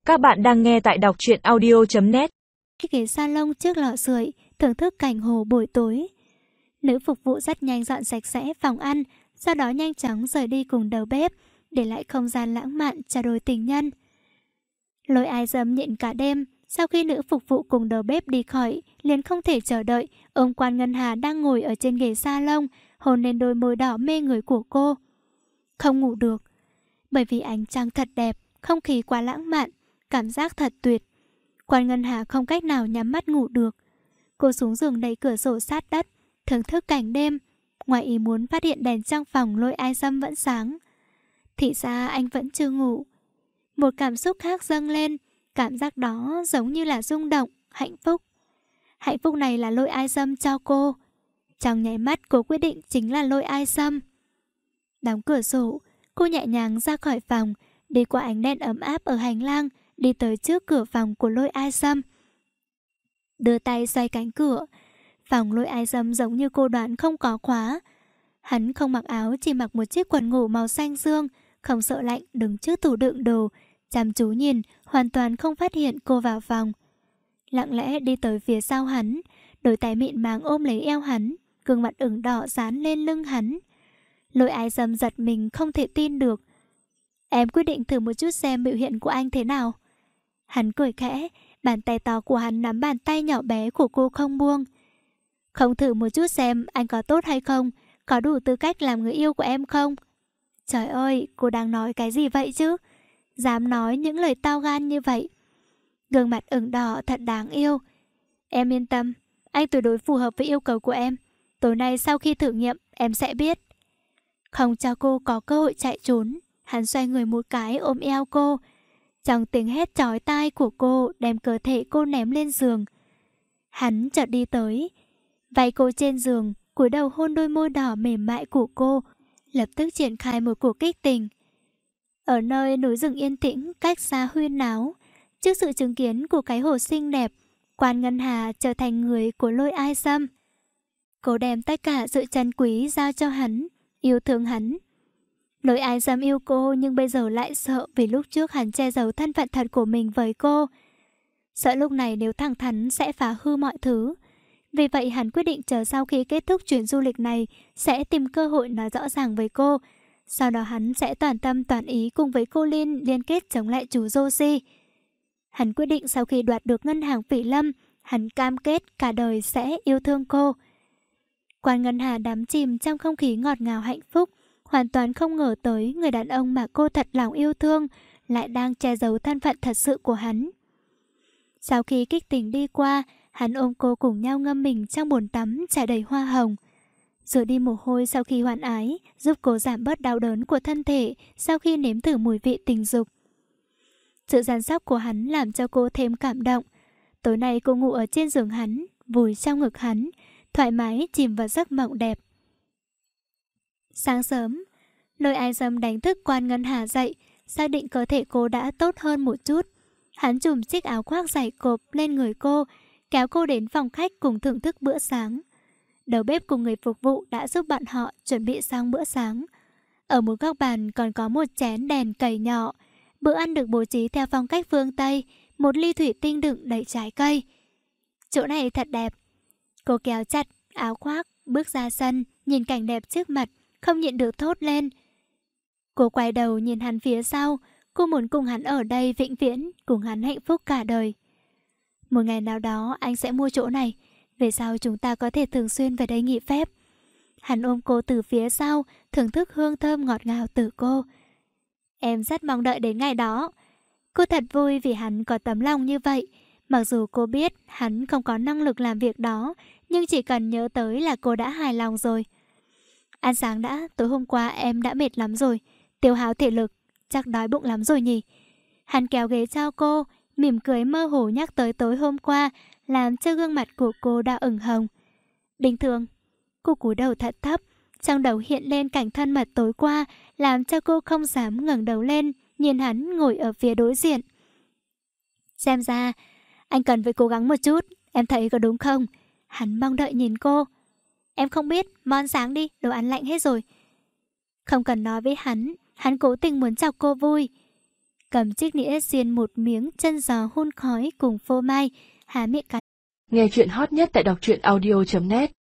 Các bạn đang nghe tại đọc truyện audio.net. Ghế salon trước lò sưởi, thưởng thức cảnh hồ buổi tối. Nữ phục vụ rất nhanh dọn sạch sẽ phòng ăn, sau đó nhanh chóng rời đi cùng đầu bếp, để lại không gian lãng mạn cho đôi tình nhân. Lôi Ai Dâm nhịn cả đêm, sau khi nữ phục vụ cùng đầu bếp đi khỏi, liền không thể chờ đợi, ôm Quan Ngân Hà đang ngồi ở trên ghế salon, hôn lên đôi môi đỏ mê người của cô. Không ngủ được, bởi vì ánh trăng thật đẹp, không khí quá lãng mạn, cảm giác thật tuyệt. Quan Ngân Hà không cách nào nhắm mắt ngủ được. Cô xuống giường đẩy cửa sổ sát đất, thưởng thức cảnh đêm. Ngoài ý muốn phát hiện đèn trong phòng Lôi Ai Dâm vẫn sáng. Thì ra anh vẫn chưa ngủ. Một cảm xúc khác dâng lên, cảm giác đó giống như là rung động, hạnh phúc. Hạnh phúc này là Lôi Ai Dâm cho cô. Trong nháy mắt cô quyết định chính là Lôi Ai Dâm. Đóng cửa sổ, cô nhẹ nhàng ra khỏi phòng, đi qua ánh đèn ấm áp ở hành lang, đi tới trước cửa phòng của Lôi Ai Dâm. Đưa tay xoay cánh cửa. Phòng Lôi Ai Dâm giống như cô đoán không có khóa. Hắn không mặc áo, chỉ mặc một chiếc quần ngủ màu xanh dương, không sợ lạnh, đứng trước tủ đựng đồ, chăm chú nhìn, hoàn toàn không phát hiện cô vào phòng. Lặng lẽ đi tới phía sau hắn, đôi tay mịn màng ôm lấy eo hắn, gương mặt ửng đỏ dán lên lưng hắn. Lôi Ai Dâm giật mình không thể tin được. Em quyết định thử một chút xem biểu hiện của anh thế nào. Hắn cười khẽ, bàn tay to của hắn nắm bàn tay nhỏ bé của cô không buông. Không thử một chút xem anh có tốt hay không, có đủ tư cách làm người yêu của em không? Trời ơi, cô đang nói cái gì vậy chứ? Dám nói những lời to gan như vậy. Gương mặt ửng đỏ thật đáng yêu. Em yên tâm, anh tuyệt đối phù hợp với yêu cầu của em. Tối nay sau khi thử nghiệm, em sẽ biết. Không cho cô có cơ hội chạy trốn, hắn xoay người một cái ôm eo cô. Trong tiếng hét chói tai của cô, đem cơ thể cô ném lên giường. Hắn chợt đi tới, vay cô trên giường, cúi đầu hôn đôi môi đỏ mềm mại của cô, lập tức triển khai một cuộc kích tình. Ở nơi núi rừng yên tĩnh, cách xa huyên náo, trước sự chứng kiến của cái hồ xinh đẹp, Quan Ngân Hà trở thành người của Lôi Ai Dâm. Cô đem tất cả sự trân quý giao cho hắn, yêu thương hắn. Lôi Ai Dâm yêu cô nhưng bây giờ lại sợ vì lúc trước hắn che giấu thân phận thật của mình với cô. Sợ lúc này nếu thẳng thắn sẽ phá hư mọi thứ. Vì vậy hắn quyết định chờ sau khi kết thúc chuyến du lịch này sẽ tìm cơ hội nói rõ ràng với cô. Sau đó hắn sẽ toàn tâm toàn ý cùng với cô liên kết chống lại chú Josie. Hắn quyết định sau khi đoạt được ngân hàng Phỉ Lâm, hắn cam kết cả đời sẽ yêu thương cô. Quan Ngân Hà đắm chìm trong không khí ngọt ngào hạnh phúc, hoàn toàn không ngờ tới người đàn ông mà cô thật lòng yêu thương lại đang che giấu thân phận thật sự của hắn. Sau khi kích tình đi qua, hắn ôm cô cùng nhau ngâm mình trong bồn tắm trải đầy hoa hồng. Rửa đi mồ hôi sau khi hoan ái, giúp cô giảm bớt đau đớn của thân thể sau khi nếm thử mùi vị tình dục. Sự săn sóc của hắn làm cho cô thêm cảm động. Tối nay cô ngủ ở trên giường hắn, vùi trong ngực hắn, thoải mái chìm vào giấc mộng đẹp. Sáng sớm, Lôi Ai Dâm đánh thức Quan Ngân Hà dậy, xác định cơ thể cô đã tốt hơn một chút. Hắn chùm chiếc áo khoác dày cộp lên người cô, kéo cô đến phòng khách cùng thưởng thức bữa sáng. Đầu bếp cùng người phục vụ đã giúp bọn họ chuẩn bị xong bữa sáng. Ở một góc bàn còn có một chén đèn cầy nhỏ. Bữa ăn được bố trí theo phong cách phương Tây, một ly thủy tinh đựng đầy trái cây. Chỗ này thật đẹp. Cô kéo chặt áo khoác, bước ra sân, nhìn cảnh đẹp trước mặt, không nhịn được thốt lên. Cô quay đầu nhìn hắn phía sau, cô muốn cùng hắn ở đây vĩnh viễn, cùng hắn hạnh phúc cả đời. Một ngày nào đó anh sẽ mua chỗ này, về sau chúng ta có thể thường xuyên về đây nghỉ phép. Hắn ôm cô từ phía sau, thưởng thức hương thơm ngọt ngào từ cô. Em rất mong đợi đến ngày đó. Cô thật vui vì hắn có tấm lòng như vậy. Mặc dù cô biết hắn không có năng lực làm việc đó, nhưng chỉ cần nhớ tới là cô đã hài lòng rồi. Ăn sáng đã, tối hôm qua em đã mệt lắm rồi, tiêu hao thể lực, chắc đói bụng lắm rồi nhỉ. Hắn kéo ghế cho cô, mỉm cười mơ hồ nhắc tới tối hôm qua, làm cho gương mặt của cô đã ửng hồng. Bình thường, cô cúi đầu thật thấp, trong đầu hiện lên cảnh thân mật tối qua, làm cho cô không dám ngẩng đầu lên, nhìn hắn ngồi ở phía đối diện. Xem ra, anh cần phải cố gắng một chút, em thấy có đúng không? Hắn mong đợi nhìn cô. Em không biết, mau ăn sáng đi, đồ ăn lạnh hết rồi. Không cần nói với hắn cố tình muốn chọc cô vui. cầm chiếc nĩa xiên một miếng chân giò hun khói cùng phô mai, há miệng cắn. Nghe chuyện hot nhất tại đọc truyện audio.net